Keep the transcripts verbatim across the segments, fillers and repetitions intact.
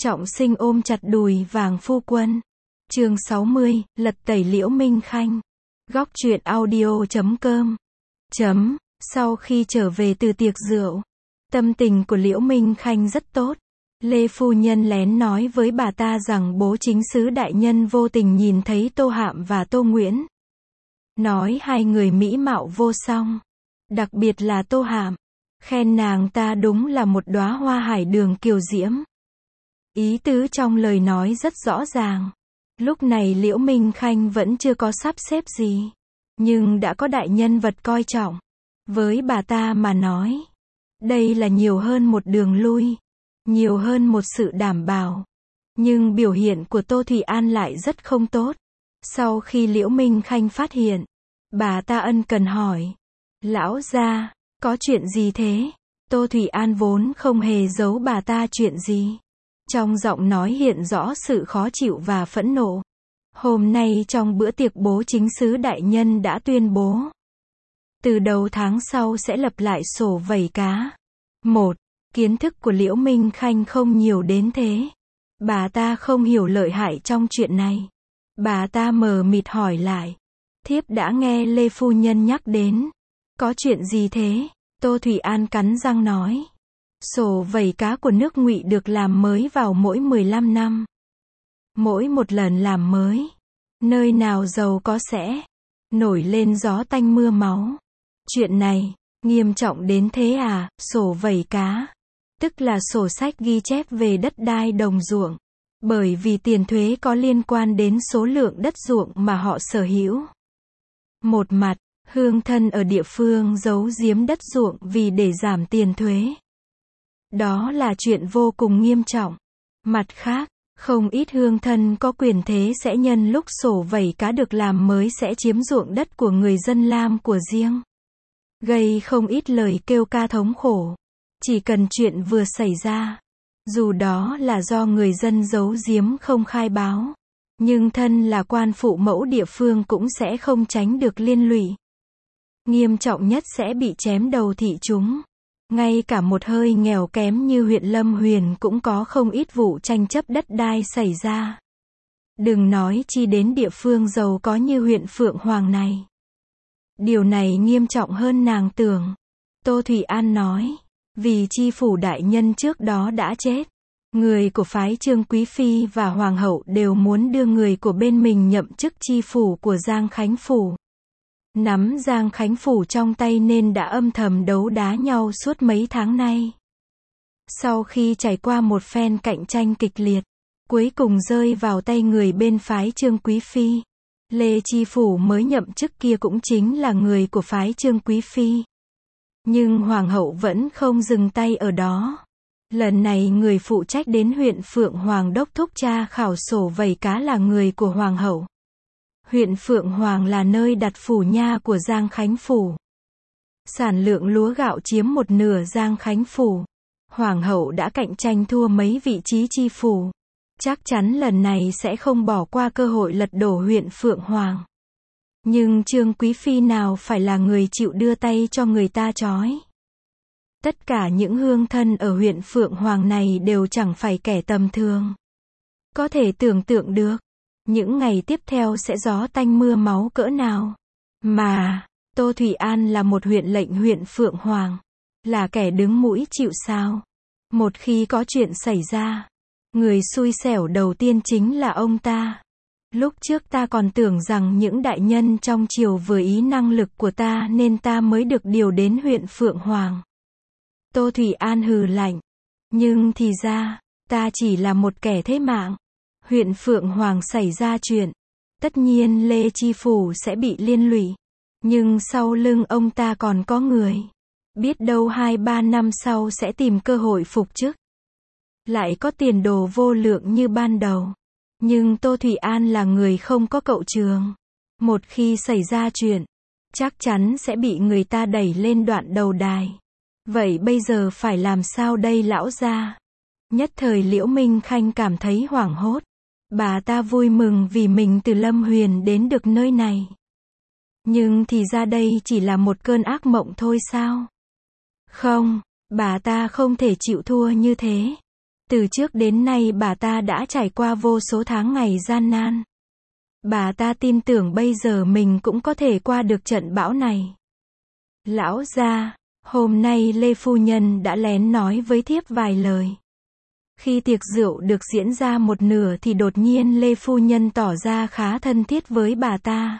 Trọng Sinh ôm chặt đùi vàng phu quân. Chương sáu mươi, lật tẩy Liễu Minh Khanh. Góc truyện audio chấm com. Chấm, sau khi trở về từ tiệc rượu, tâm tình của Liễu Minh Khanh rất tốt. Lê phu nhân lén nói với bà ta rằng bố chính sứ đại nhân vô tình nhìn thấy Tô Hạm và Tô Nguyễn. Nói hai người mỹ mạo vô song. Đặc biệt là Tô Hạm. Khen nàng ta đúng là một đóa hoa hải đường kiều diễm. Ý tứ trong lời nói rất rõ ràng. Lúc này Liễu Minh Khanh vẫn chưa có sắp xếp gì. Nhưng đã có đại nhân vật coi trọng. Với bà ta mà nói, đây là nhiều hơn một đường lui. Nhiều hơn một sự đảm bảo. Nhưng biểu hiện của Tô Thủy An lại rất không tốt. Sau khi Liễu Minh Khanh phát hiện, bà ta ân cần hỏi. Lão gia, có chuyện gì thế? Tô Thủy An vốn không hề giấu bà ta chuyện gì. Trong giọng nói hiện rõ sự khó chịu và phẫn nộ. Hôm nay trong bữa tiệc bố chính sứ đại nhân đã tuyên bố. Từ đầu tháng sau sẽ lập lại sổ vẩy cá. Một. Kiến thức của Liễu Minh Khanh không nhiều đến thế. Bà ta không hiểu lợi hại trong chuyện này. Bà ta mờ mịt hỏi lại. Thiếp đã nghe Lê phu nhân nhắc đến. Có chuyện gì thế? Tô Thủy An cắn răng nói. Sổ vẩy cá của nước Ngụy được làm mới vào mỗi mười lăm năm. Mỗi một lần làm mới, nơi nào giàu có sẽ nổi lên gió tanh mưa máu. Chuyện này, nghiêm trọng đến thế à? Sổ vẩy cá, tức là sổ sách ghi chép về đất đai đồng ruộng. Bởi vì tiền thuế có liên quan đến số lượng đất ruộng mà họ sở hữu. Một mặt, hương thân ở địa phương giấu giếm đất ruộng vì để giảm tiền thuế. Đó là chuyện vô cùng nghiêm trọng. Mặt khác, không ít hương thân có quyền thế sẽ nhân lúc sổ vẩy cá được làm mới sẽ chiếm ruộng đất của người dân làm của riêng. Gây không ít lời kêu ca thống khổ. Chỉ cần chuyện vừa xảy ra, dù đó là do người dân giấu giếm không khai báo, nhưng thân là quan phụ mẫu địa phương cũng sẽ không tránh được liên lụy. Nghiêm trọng nhất sẽ bị chém đầu thị chúng. Ngay cả một hơi nghèo kém như huyện Lâm Huyền cũng có không ít vụ tranh chấp đất đai xảy ra. Đừng nói chi đến địa phương giàu có như huyện Phượng Hoàng này. Điều này nghiêm trọng hơn nàng tưởng. Tô Thủy An nói, vì chi phủ đại nhân trước đó đã chết. Người của phái Trương Quý Phi và Hoàng hậu đều muốn đưa người của bên mình nhậm chức chi phủ của Giang Khánh Phủ. Nắm Giang Khánh Phủ trong tay nên đã âm thầm đấu đá nhau suốt mấy tháng nay. Sau khi trải qua một phen cạnh tranh kịch liệt, cuối cùng rơi vào tay người bên phái Trương Quý Phi. Lê Chi Phủ mới nhậm chức kia cũng chính là người của phái Trương Quý Phi. Nhưng Hoàng hậu vẫn không dừng tay ở đó. Lần này người phụ trách đến huyện Phượng Hoàng đốc thúc tra khảo sổ vẩy cá là người của Hoàng hậu. Huyện Phượng Hoàng là nơi đặt phủ nha của Giang Khánh Phủ. Sản lượng lúa gạo chiếm một nửa Giang Khánh Phủ. Hoàng hậu đã cạnh tranh thua mấy vị trí chi phủ. Chắc chắn lần này sẽ không bỏ qua cơ hội lật đổ huyện Phượng Hoàng. Nhưng Trương Quý Phi nào phải là người chịu đưa tay cho người ta trói. Tất cả những hương thân ở huyện Phượng Hoàng này đều chẳng phải kẻ tầm thường. Có thể tưởng tượng được, những ngày tiếp theo sẽ gió tanh mưa máu cỡ nào. Mà, Tô Thủy An là một huyện lệnh huyện Phượng Hoàng. Là kẻ đứng mũi chịu sào. Một khi có chuyện xảy ra, người xui xẻo đầu tiên chính là ông ta. Lúc trước ta còn tưởng rằng những đại nhân trong triều vừa ý năng lực của ta nên ta mới được điều đến huyện Phượng Hoàng. Tô Thủy An hừ lạnh. Nhưng thì ra, ta chỉ là một kẻ thế mạng. Huyện Phượng Hoàng xảy ra chuyện. Tất nhiên Lê Chi Phủ sẽ bị liên lụy. Nhưng sau lưng ông ta còn có người. Biết đâu hai ba năm sau sẽ tìm cơ hội phục chức. Lại có tiền đồ vô lượng như ban đầu. Nhưng Tô Thủy An là người không có cậu trường. Một khi xảy ra chuyện, chắc chắn sẽ bị người ta đẩy lên đoạn đầu đài. Vậy bây giờ phải làm sao đây lão gia? Nhất thời Liễu Minh Khanh cảm thấy hoảng hốt. Bà ta vui mừng vì mình từ Lâm Huyền đến được nơi này. Nhưng thì ra đây chỉ là một cơn ác mộng thôi sao? Không, bà ta không thể chịu thua như thế. Từ trước đến nay bà ta đã trải qua vô số tháng ngày gian nan. Bà ta tin tưởng bây giờ mình cũng có thể qua được trận bão này. Lão gia, hôm nay Lê Phu Nhân đã lén nói với thiếp vài lời. Khi tiệc rượu được diễn ra một nửa thì đột nhiên Lê Phu Nhân tỏ ra khá thân thiết với bà ta.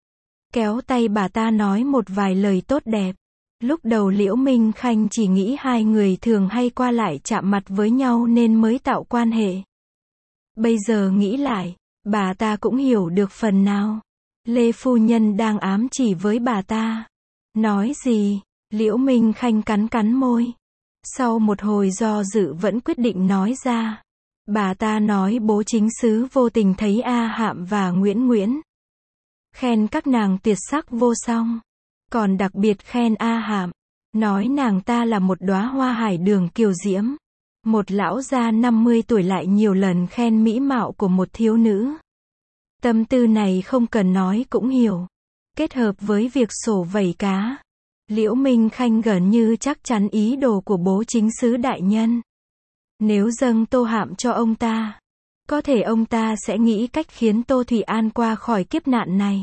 Kéo tay bà ta nói một vài lời tốt đẹp. Lúc đầu Liễu Minh Khanh chỉ nghĩ hai người thường hay qua lại chạm mặt với nhau nên mới tạo quan hệ. Bây giờ nghĩ lại, bà ta cũng hiểu được phần nào. Lê Phu Nhân đang ám chỉ với bà ta. Nói gì? Liễu Minh Khanh cắn cắn môi. Sau một hồi do dự vẫn quyết định nói ra. Bà ta nói bố chính xứ vô tình thấy A Hạm và Nguyễn Nguyễn. Khen các nàng tuyệt sắc vô song. Còn đặc biệt khen A Hạm. Nói nàng ta là một đóa hoa hải đường kiều diễm. Một lão già năm mươi tuổi lại nhiều lần khen mỹ mạo của một thiếu nữ. Tâm tư này không cần nói cũng hiểu. Kết hợp với việc sổ vẩy cá. Liễu Minh Khanh gần như chắc chắn ý đồ của bố chính xứ đại nhân. Nếu dâng Tô Hạm cho ông ta, có thể ông ta sẽ nghĩ cách khiến Tô Thủy An qua khỏi kiếp nạn này.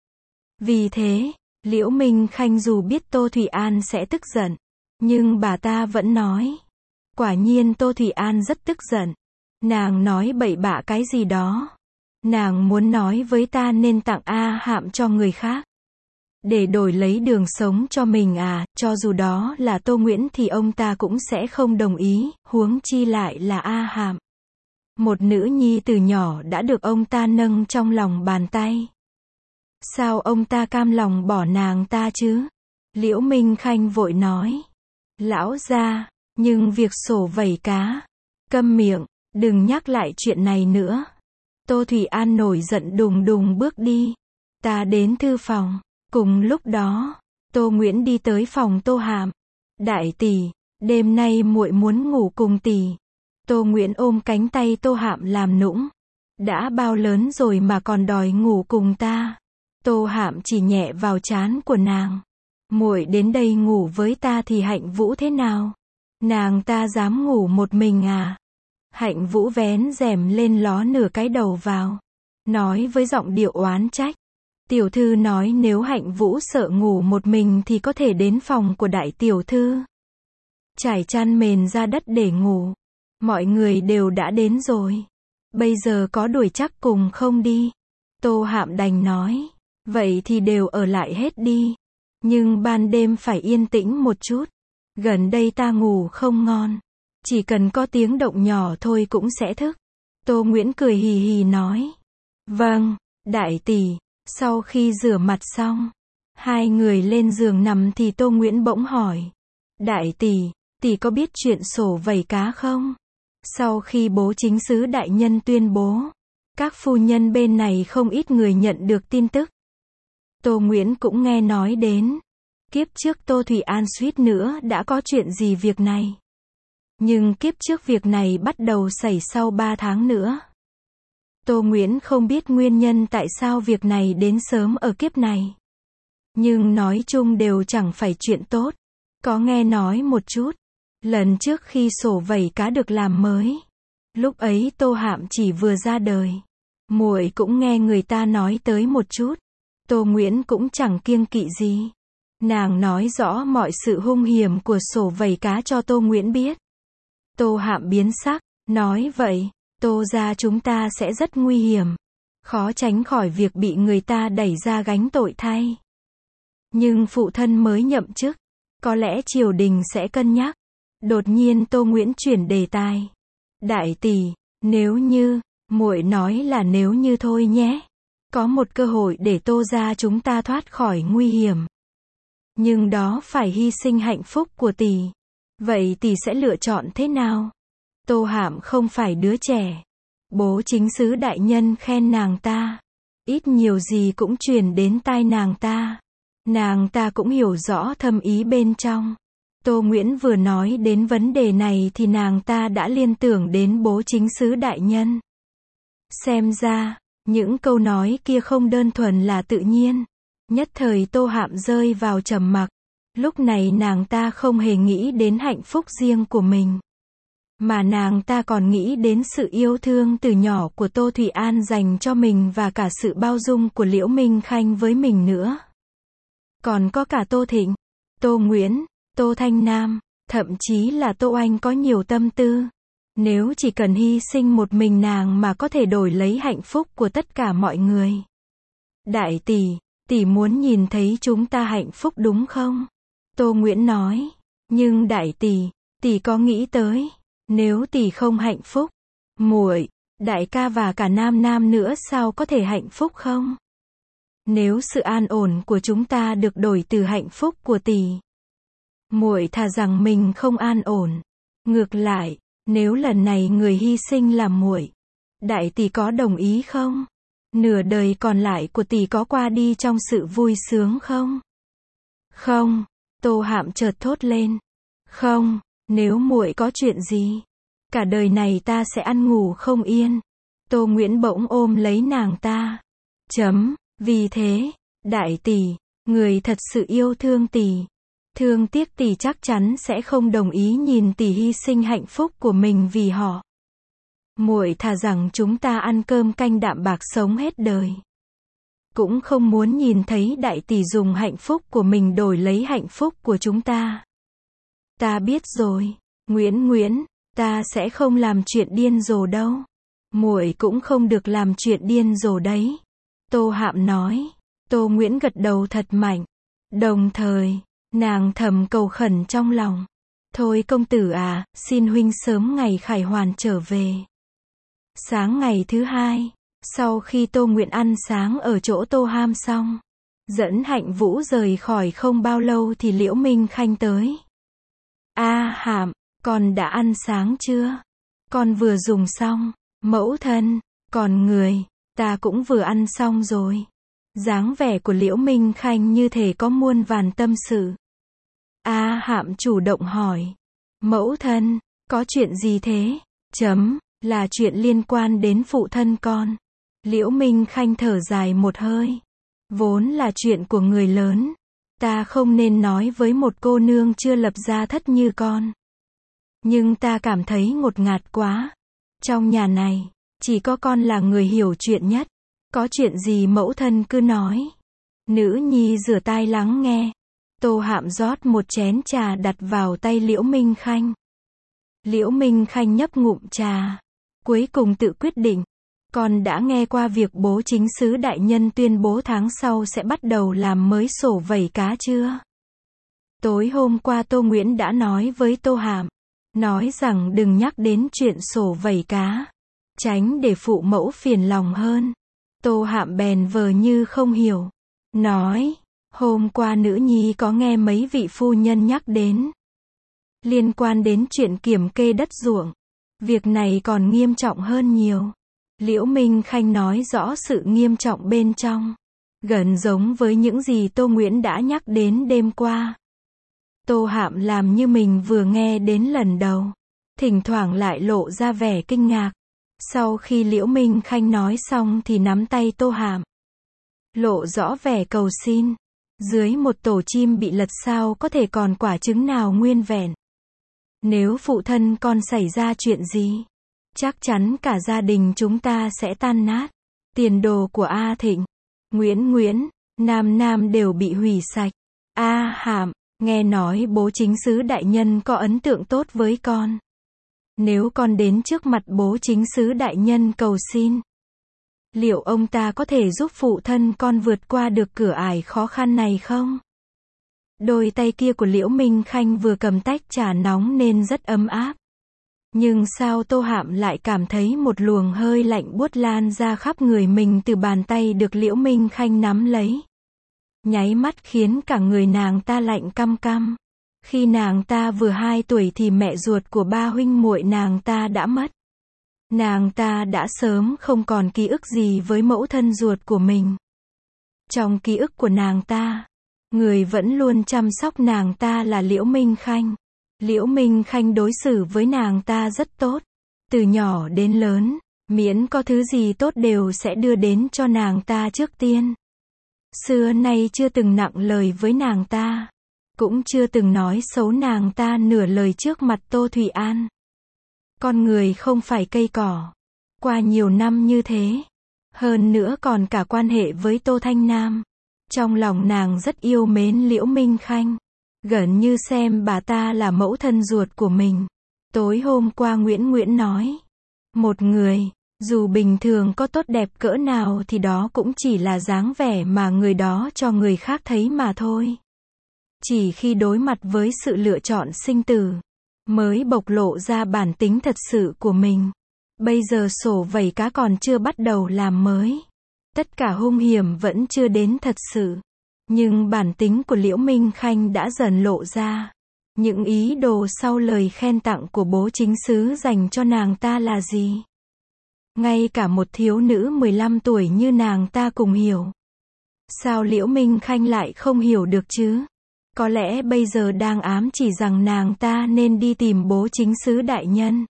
Vì thế, Liễu Minh Khanh dù biết Tô Thủy An sẽ tức giận, nhưng bà ta vẫn nói. Quả nhiên Tô Thủy An rất tức giận. Nàng nói bậy bạ cái gì đó. Nàng muốn nói với ta nên tặng A Hạm cho người khác. Để đổi lấy đường sống cho mình à, cho dù đó là Tô Nguyễn thì ông ta cũng sẽ không đồng ý, huống chi lại là A Hạm. Một nữ nhi từ nhỏ đã được ông ta nâng trong lòng bàn tay. Sao ông ta cam lòng bỏ nàng ta chứ? Liễu Minh Khanh vội nói. Lão gia, nhưng việc sổ vẩy cá. Câm miệng, đừng nhắc lại chuyện này nữa. Tô Thủy An nổi giận đùng đùng bước đi. Ta đến thư phòng. Cùng lúc đó, Tô Nguyễn đi tới phòng Tô Hạm. Đại tỷ, đêm nay muội muốn ngủ cùng tỷ. Tô Nguyễn ôm cánh tay Tô Hạm làm nũng. Đã bao lớn rồi mà còn đòi ngủ cùng ta. Tô Hạm chỉ nhẹ vào trán của nàng. Muội đến đây ngủ với ta thì Hạnh Vũ thế nào? Nàng ta dám ngủ một mình à? Hạnh Vũ vén rèm lên ló nửa cái đầu vào. Nói với giọng điệu oán trách. Tiểu thư nói nếu Hạnh Vũ sợ ngủ một mình thì có thể đến phòng của đại tiểu thư. Trải chăn mền ra đất để ngủ. Mọi người đều đã đến rồi. Bây giờ có đuổi chắc cùng không đi? Tô Hạm đành nói. Vậy thì đều ở lại hết đi. Nhưng ban đêm phải yên tĩnh một chút. Gần đây ta ngủ không ngon. Chỉ cần có tiếng động nhỏ thôi cũng sẽ thức. Tô Nguyễn cười hì hì nói. Vâng, đại tỷ. Sau khi rửa mặt xong, hai người lên giường nằm thì Tô Nguyễn bỗng hỏi. Đại tỷ, tỷ có biết chuyện sổ vẩy cá không? Sau khi bố chính xứ đại nhân tuyên bố, các phu nhân bên này không ít người nhận được tin tức. Tô Nguyễn cũng nghe nói đến. Kiếp trước Tô Thủy An suýt nữa đã có chuyện gì việc này. Nhưng kiếp trước việc này bắt đầu xảy sau ba tháng nữa. Tô Nguyễn không biết nguyên nhân tại sao việc này đến sớm ở kiếp này. Nhưng nói chung đều chẳng phải chuyện tốt. Có nghe nói một chút. Lần trước khi sổ vẩy cá được làm mới. Lúc ấy Tô Hạm chỉ vừa ra đời. Muội cũng nghe người ta nói tới một chút. Tô Nguyễn cũng chẳng kiêng kỵ gì. Nàng nói rõ mọi sự hung hiểm của sổ vẩy cá cho Tô Nguyễn biết. Tô Hạm biến sắc, nói vậy, Tô gia chúng ta sẽ rất nguy hiểm. Khó tránh khỏi việc bị người ta đẩy ra gánh tội thay. Nhưng phụ thân mới nhậm chức. Có lẽ triều đình sẽ cân nhắc. Đột nhiên Tô Nguyễn chuyển đề tài. Đại tỷ, nếu như, muội nói là nếu như thôi nhé. Có một cơ hội để Tô gia chúng ta thoát khỏi nguy hiểm. Nhưng đó phải hy sinh hạnh phúc của tỷ. Vậy tỷ sẽ lựa chọn thế nào? Tô Hạm không phải đứa trẻ. Bố chính xứ đại nhân khen nàng ta. Ít nhiều gì cũng truyền đến tai nàng ta. Nàng ta cũng hiểu rõ thâm ý bên trong. Tô Nguyễn vừa nói đến vấn đề này thì nàng ta đã liên tưởng đến bố chính xứ đại nhân. Xem ra, những câu nói kia không đơn thuần là tự nhiên. Nhất thời Tô Hạm rơi vào trầm mặc. Lúc này nàng ta không hề nghĩ đến hạnh phúc riêng của mình. Mà nàng ta còn nghĩ đến sự yêu thương từ nhỏ của Tô Thủy An dành cho mình và cả sự bao dung của Liễu Minh Khanh với mình nữa. Còn có cả Tô Thịnh, Tô Nguyễn, Tô Thanh Nam, thậm chí là Tô Anh có nhiều tâm tư. Nếu chỉ cần hy sinh một mình nàng mà có thể đổi lấy hạnh phúc của tất cả mọi người. Đại tỷ, tỷ muốn nhìn thấy chúng ta hạnh phúc đúng không? Tô Nguyễn nói. Nhưng đại tỷ, tỷ có nghĩ tới, nếu tỷ không hạnh phúc, muội, đại ca và cả Nam Nam nữa sao có thể hạnh phúc không? Nếu sự an ổn của chúng ta được đổi từ hạnh phúc của tỷ, muội thà rằng mình không an ổn. Ngược lại, nếu lần này người hy sinh là muội, đại tỷ có đồng ý không? Nửa đời còn lại của tỷ có qua đi trong sự vui sướng không? Không, Tô Hạm chợt thốt lên. Không, nếu muội có chuyện gì, cả đời này ta sẽ ăn ngủ không yên. Tô Nguyễn bỗng ôm lấy nàng ta. Chấm, vì thế, đại tỷ, người thật sự yêu thương tỷ. Thương tiếc tỷ chắc chắn sẽ không đồng ý nhìn tỷ hy sinh hạnh phúc của mình vì họ. Muội thà rằng chúng ta ăn cơm canh đạm bạc sống hết đời, cũng không muốn nhìn thấy đại tỷ dùng hạnh phúc của mình đổi lấy hạnh phúc của chúng ta. Ta biết rồi, Nguyễn Nguyễn, ta sẽ không làm chuyện điên rồ đâu. Muội cũng không được làm chuyện điên rồ đấy. Tô Hạm nói. Tô Nguyễn gật đầu thật mạnh. Đồng thời, nàng thầm cầu khẩn trong lòng. Thôi công tử à, xin huynh sớm ngày khải hoàn trở về. Sáng ngày thứ hai, sau khi Tô Nguyễn ăn sáng ở chỗ Tô Ham xong, dẫn Hạnh Vũ rời khỏi không bao lâu thì Liễu Minh Khanh tới. A Hạm, con đã ăn sáng chưa? Con vừa dùng xong. Mẫu thân, còn người, ta cũng vừa ăn xong rồi. Dáng vẻ của Liễu Minh Khanh như thể có muôn vàn tâm sự. A Hạm chủ động hỏi. Mẫu thân, có chuyện gì thế? Chấm, là chuyện liên quan đến phụ thân con. Liễu Minh Khanh thở dài một hơi. Vốn là chuyện của người lớn. Ta không nên nói với một cô nương chưa lập gia thất như con. Nhưng ta cảm thấy ngột ngạt quá. Trong nhà này, chỉ có con là người hiểu chuyện nhất. Có chuyện gì mẫu thân cứ nói. Nữ nhi rửa tai lắng nghe. Tô Hạm rót một chén trà đặt vào tay Liễu Minh Khanh. Liễu Minh Khanh nhấp ngụm trà. Cuối cùng tự quyết định. Con đã nghe qua việc bố chính sứ đại nhân tuyên bố tháng sau sẽ bắt đầu làm mới sổ vẩy cá chưa? Tối hôm qua Tô Nguyễn đã nói với Tô Hạm. Nói rằng đừng nhắc đến chuyện sổ vẩy cá. Tránh để phụ mẫu phiền lòng hơn. Tô Hạm bèn vờ như không hiểu. Nói, hôm qua nữ nhi có nghe mấy vị phu nhân nhắc đến. Liên quan đến chuyện kiểm kê đất ruộng. Việc này còn nghiêm trọng hơn nhiều. Liễu Minh Khanh nói rõ sự nghiêm trọng bên trong. Gần giống với những gì Tô Nguyễn đã nhắc đến đêm qua. Tô Hạm làm như mình vừa nghe đến lần đầu. Thỉnh thoảng lại lộ ra vẻ kinh ngạc. Sau khi Liễu Minh Khanh nói xong thì nắm tay Tô Hạm. Lộ rõ vẻ cầu xin. Dưới một tổ chim bị lật sao có thể còn quả trứng nào nguyên vẹn. Nếu phụ thân con xảy ra chuyện gì, chắc chắn cả gia đình chúng ta sẽ tan nát. Tiền đồ của A Thịnh, Nguyễn Nguyễn, Nam Nam đều bị hủy sạch. A Hạm, nghe nói bố chính sứ đại nhân có ấn tượng tốt với con. Nếu con đến trước mặt bố chính sứ đại nhân cầu xin, liệu ông ta có thể giúp phụ thân con vượt qua được cửa ải khó khăn này không? Đôi tay kia của Liễu Minh Khanh vừa cầm tách trà nóng nên rất ấm áp. Nhưng sao Tô Hạm lại cảm thấy một luồng hơi lạnh buốt lan ra khắp người mình từ bàn tay được Liễu Minh Khanh nắm lấy. Nháy mắt khiến cả người nàng ta lạnh căm căm. Khi nàng ta vừa hai tuổi thì mẹ ruột của ba huynh muội nàng ta đã mất. Nàng ta đã sớm không còn ký ức gì với mẫu thân ruột của mình. Trong ký ức của nàng ta, người vẫn luôn chăm sóc nàng ta là Liễu Minh Khanh. Liễu Minh Khanh đối xử với nàng ta rất tốt. Từ nhỏ đến lớn, miễn có thứ gì tốt đều sẽ đưa đến cho nàng ta trước tiên. Xưa nay chưa từng nặng lời với nàng ta. Cũng chưa từng nói xấu nàng ta nửa lời trước mặt Tô Thủy An. Con người không phải cây cỏ. Qua nhiều năm như thế, hơn nữa còn cả quan hệ với Tô Thanh Nam, trong lòng nàng rất yêu mến Liễu Minh Khanh, gần như xem bà ta là mẫu thân ruột của mình. Tối hôm qua Nguyễn Nguyễn nói, một người, dù bình thường có tốt đẹp cỡ nào thì đó cũng chỉ là dáng vẻ mà người đó cho người khác thấy mà thôi. Chỉ khi đối mặt với sự lựa chọn sinh tử, mới bộc lộ ra bản tính thật sự của mình. Bây giờ sổ vẩy cá còn chưa bắt đầu làm mới. Tất cả hung hiểm vẫn chưa đến thật sự. Nhưng bản tính của Liễu Minh Khanh đã dần lộ ra. Những ý đồ sau lời khen tặng của bố chính xứ dành cho nàng ta là gì? Ngay cả một thiếu nữ mười lăm tuổi như nàng ta cùng hiểu. Sao Liễu Minh Khanh lại không hiểu được chứ? Có lẽ bây giờ đang ám chỉ rằng nàng ta nên đi tìm bố chính xứ đại nhân.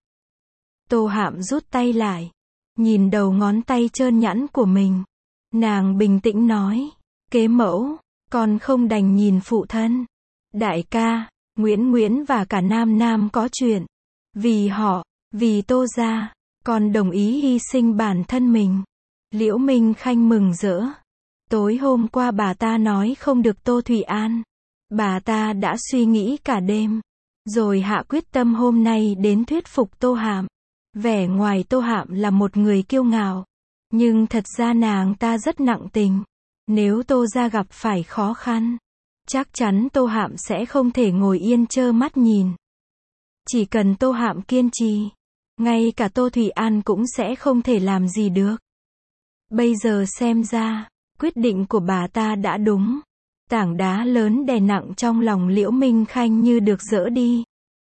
Tô Hạm rút tay lại, nhìn đầu ngón tay trơn nhẵn của mình. Nàng bình tĩnh nói, kế mẫu, con không đành nhìn phụ thân. Đại ca, Nguyễn Nguyễn và cả Nam Nam có chuyện. Vì họ, vì Tô gia, con đồng ý hy sinh bản thân mình. Liễu Minh Khanh mừng rỡ. Tối hôm qua bà ta nói không được Tô Thủy An. Bà ta đã suy nghĩ cả đêm, rồi hạ quyết tâm hôm nay đến thuyết phục Tô Hạm. Vẻ ngoài Tô Hạm là một người kiêu ngạo, nhưng thật ra nàng ta rất nặng tình. Nếu Tô gia gặp phải khó khăn, chắc chắn Tô Hạm sẽ không thể ngồi yên trơ mắt nhìn. Chỉ cần Tô Hạm kiên trì, ngay cả Tô Thủy An cũng sẽ không thể làm gì được. Bây giờ xem ra, quyết định của bà ta đã đúng. Tảng đá lớn đè nặng trong lòng Liễu Minh Khanh như được dỡ đi.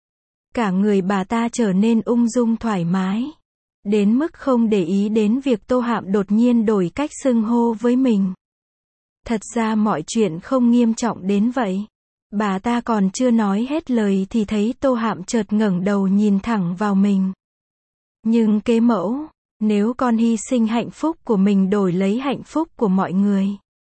Cả người bà ta trở nên ung dung thoải mái. Đến mức không để ý đến việc Tô Hạm đột nhiên đổi cách xưng hô với mình. Thật ra mọi chuyện không nghiêm trọng đến vậy. Bà ta còn chưa nói hết lời thì thấy Tô Hạm chợt ngẩng đầu nhìn thẳng vào mình. Nhưng kế mẫu, nếu con hy sinh hạnh phúc của mình đổi lấy hạnh phúc của mọi người,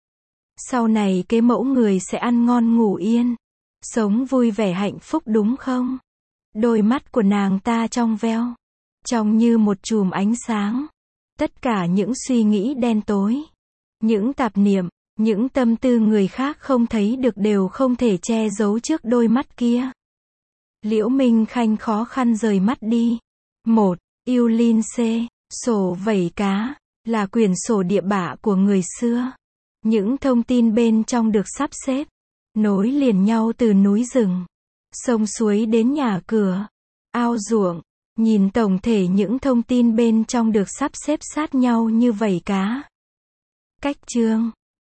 sau này kế mẫu người sẽ ăn ngon ngủ yên, sống vui vẻ hạnh phúc đúng không? Đôi mắt của nàng ta trong veo, trông như một chùm ánh sáng. Tất cả những suy nghĩ đen tối, những tạp niệm, những tâm tư người khác không thấy được đều không thể che giấu trước đôi mắt kia. Liễu Minh Khanh khó khăn rời mắt đi. một. Yêu Linh C. Sổ vẩy cá, là quyển sổ địa bạ của người xưa. Những thông tin bên trong được sắp xếp, nối liền nhau từ núi rừng, sông suối đến nhà cửa, ao ruộng. Nhìn tổng thể những thông tin bên trong được sắp xếp sát nhau như vẩy cá. Cách chương